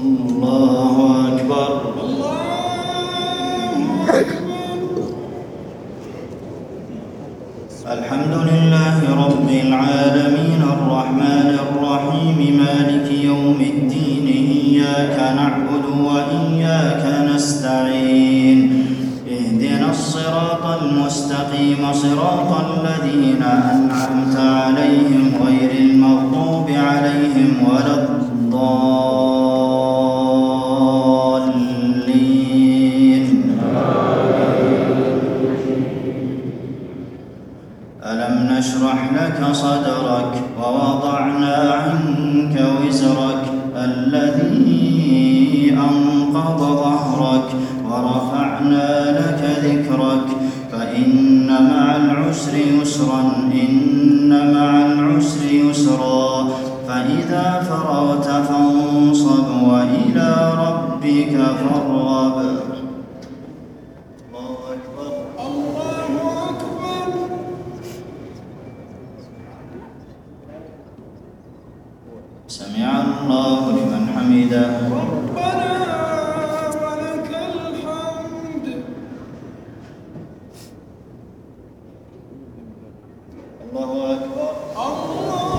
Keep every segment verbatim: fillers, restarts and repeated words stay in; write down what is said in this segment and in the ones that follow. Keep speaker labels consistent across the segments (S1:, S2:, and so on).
S1: الله أكبر. الحمد لله رب العالمين الرحمن الرحيم مالك يوم الدين إياك نعبد وإياك نستعين اهدنا الصراط المستقيم صراط الذين أنعمت عليهم غير المغضوب عليهم ولا الضالين. ألم نشرح لك صدرك ووضعنا عنك وزرك الذي أنقض ظهرك ورفعنا لك ذكرك فإن مع العسر يسرا إن مع العسر يسرا فإذا فرغت فانصب وإلى ربك فارغب. الله أكبر. الله أكبر. سمع الله لمن حمده. ربنا ولك الحمد. الله أكبر. الله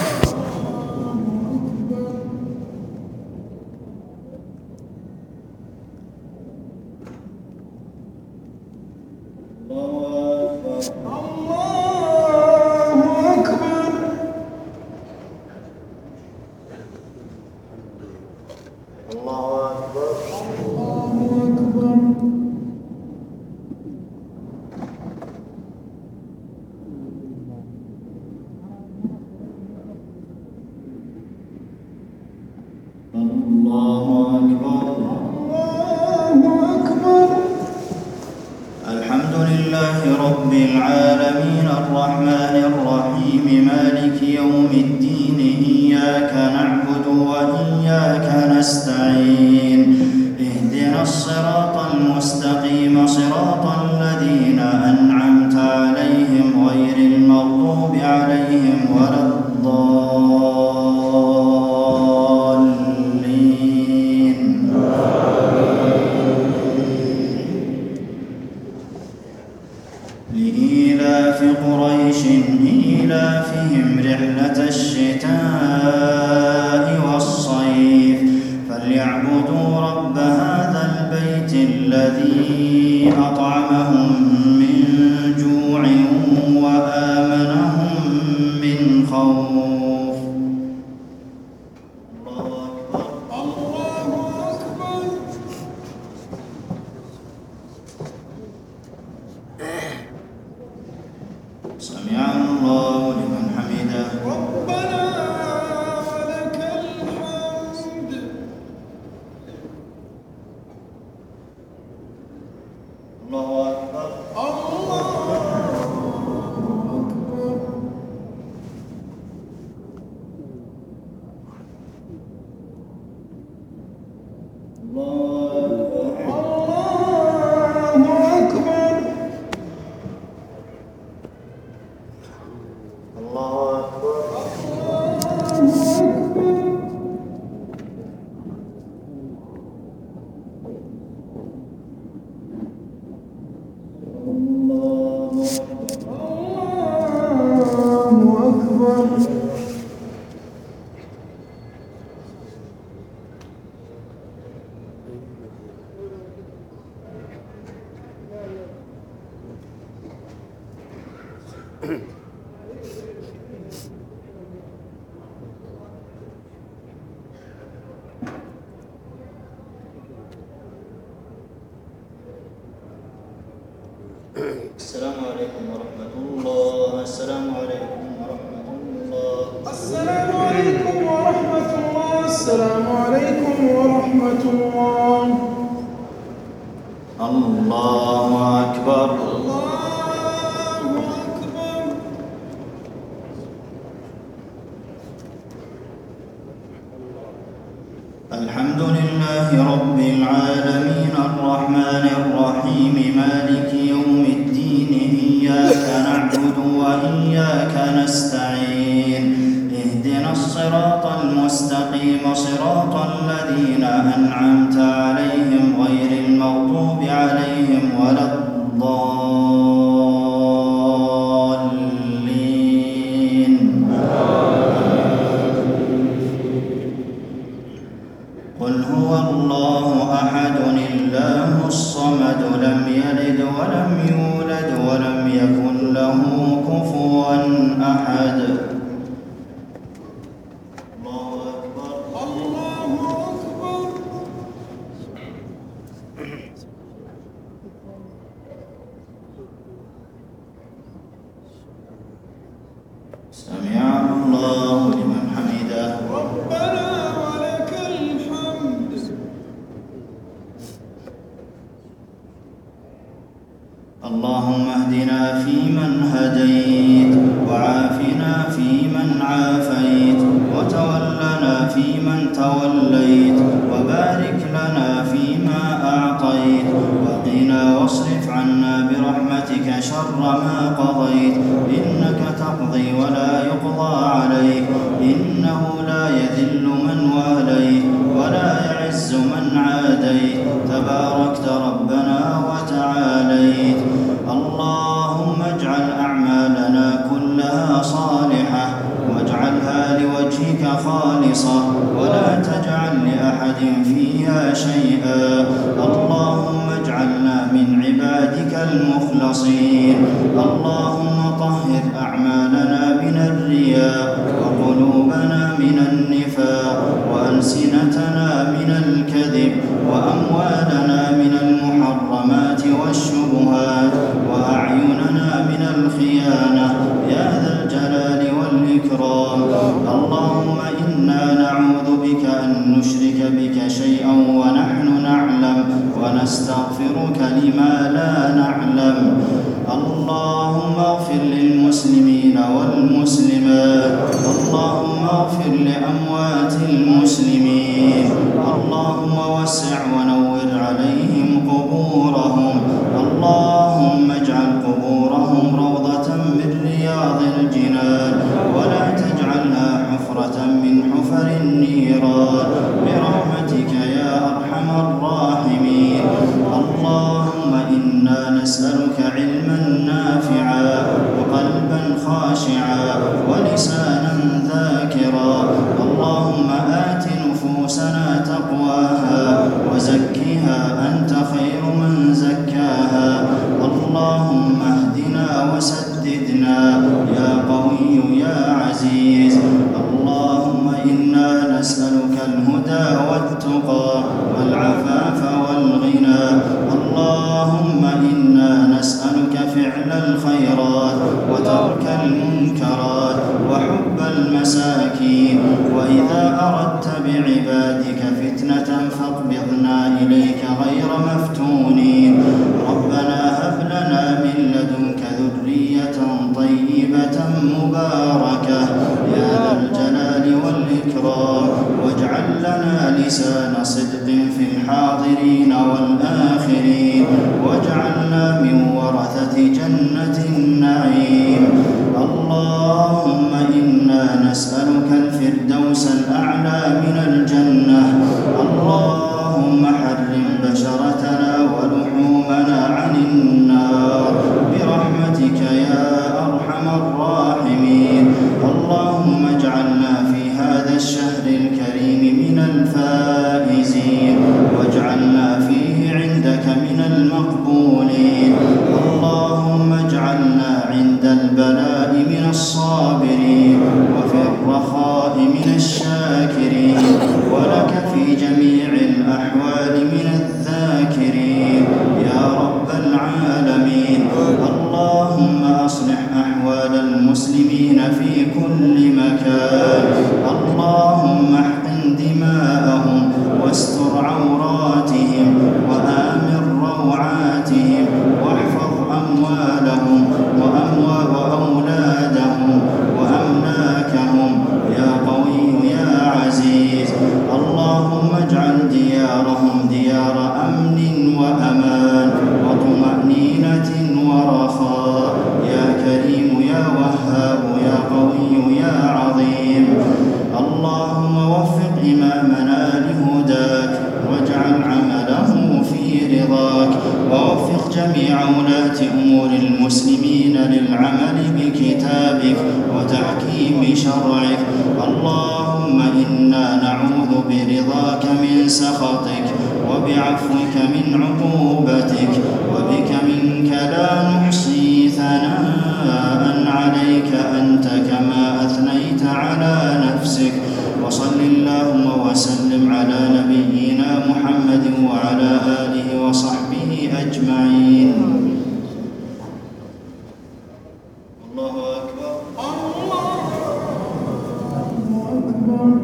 S1: أكبر. الله أكبر. الحمد لله رب العالمين الرحمن الرحيم مالك يوم الدين إياك نعبد وإياك نستعين اهدنا الصراط المستقيم صراط الذين أنعمت عليهم غير المغضوب عليهم ولا الضالين. لإيلاف قريش إيلافهم رحلة الشتاء والصيف فليعبدوا رب هذا البيت الذي أطعمهم من جوع وآمنهم من خوف. الله أكبر. الله أكبر. سمع الله لمن حمده. ربنا ولك الحمد. الله أكبر. الله أكبر. الله أكبر. الله أكبر. السلام عليكم ورحمة الله. السلام عليكم ورحمة الله.
S2: السلام عليكم ورحمة الله. السلام عليكم ورحمة الله.
S1: الله أكبر.
S2: الله أكبر.
S1: الحمد لله رب العالمين الرحمن الرحيم مالك يوم الدين إياك نعبد وإياك نستعين اهدنا الصراط المستقيم صراط الذين الذين أنعمت عليهم غير المغضوب عليهم ولا الضالين. قل هو الله أحد الله الصمد لم يلد ولم يولد ولم يكن له كفوا أحد. الله أكبر.
S2: الله أكبر.
S1: سمع الله لمن حمده.
S2: ربنا ولك الحمد.
S1: اللهم اهدنا فيمن هديت وعافنا فيمن عافيت وتولنا فيمن توليت وبارك لنا فيما أعطيت وقنا واصرف عنا برحمتك شر ما قضيت إنك تقضي ولا يقضى عليك إنه لا يذل من واليت ولا يعز من عاديت تباركت ربنا وتعاليت. اللهم اجعل أعمالنا كلها صالحة واجعلها لوجهك خالصة ولا تجعل لأحد فيها شيئا. اللهم اجعلنا من عبادك المخلصين. اللهم طهر أعمالنا من الرياء وقلوبنا من النفاق وألسنتنا من الكذب وأموالنا من المحرمات والشبهات وأعيننا من الخيانة يا ذا الجلال والإكرام. اللهم إنا نعوذ بك أن نشرك بك شيئا ونحن نعلم ونستغفرك لما لا نعلم. اللهم اغفر للمسلمين والمسلمات. اللهم اغفر لأموات المسلمين. اللهم وسع ونور عليهم قبورهم. اللهم اجعل قبورهم روضة من رياض الجنان ولا تجعلها حفرة من حفر النيران برحمتك يا أرحم الراحمين. اللهم إنا نسألك علما نافعا وقلبا خاشعا ولسانا ذاكرا. اللهم آت نفوسنا تقواها وزكها أنت خير من زكاها. اللهم اهدنا وسددنا يا قوي يا عزيز. اللهم إنا نسألك الهدى والتقى والعفاف والغنى. اللهم إنا نسألك فعل الخيرات وترك المنكرات وحب المساكين. وإذا أردت بعبادك فتنة فاقبضنا إليك غير مفتونين. ربنا هب لنا من لدنك ذرية طيبة مباركة يا ذا الجلال والإكرام. واجعل لنا لسان صدق في الحاضرين والآخرين واجعلنا من ورثة جنة النعيم. اللهم إنا نسألك الفردوس الأعلى من الجنة. اللهم حرم بشرتنا ولحومنا عن النار برحمتك يا أرحم الراحمين. اللهم اجعلنا في هذا الشهر الكريم من الفائزين واجعلنا فيه عندك من المقبولين. اللهم اجعلنا عند البلاء من الصابرين وفي الرخاء من الشاكرين ولك في المسلمين للعمل بكتابك وتحكيم شرعك. اللهم إنا نعوذ برضاك من سخطك وبعفوك من عقوبتك وبك منك لا نحصي ثناء عليك أنت كما أثنيت على نفسك. وصل اللهم وسلم على نبينا محمد وعلى آله وصحبه أجمعين. الله أكبر.
S2: الله أكبر.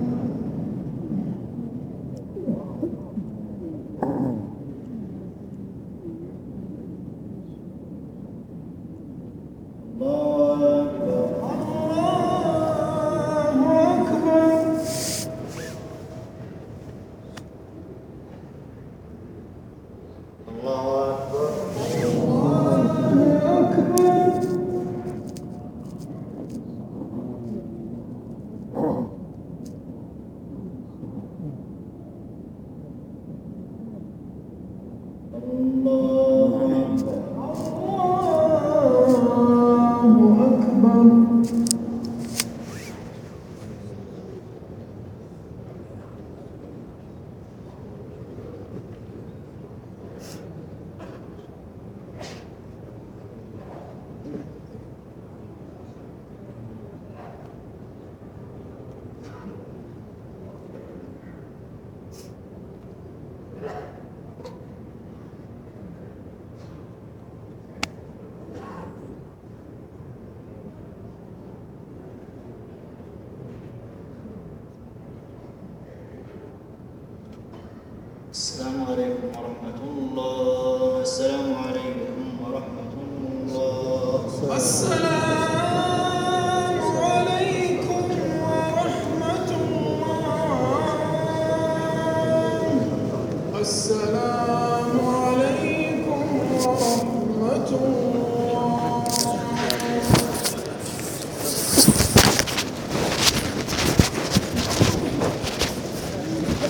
S1: السلام عليكم ورحمة الله. السلام عليكم ورحمة الله.
S2: السلام